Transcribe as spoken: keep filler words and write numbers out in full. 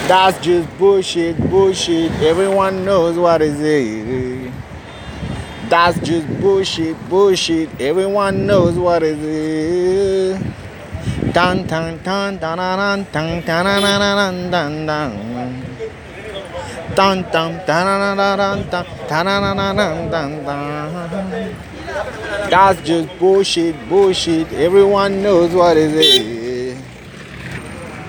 That's just bullshit, bullshit. Everyone knows what is it. That's just bullshit, bullshit. Everyone knows what is it. Dun dun dun dun dun dun dun dun dun dun dun. Dun dun dun dun dun dun dun dun dun dun. That's just bullshit, bullshit. Everyone knows what is it.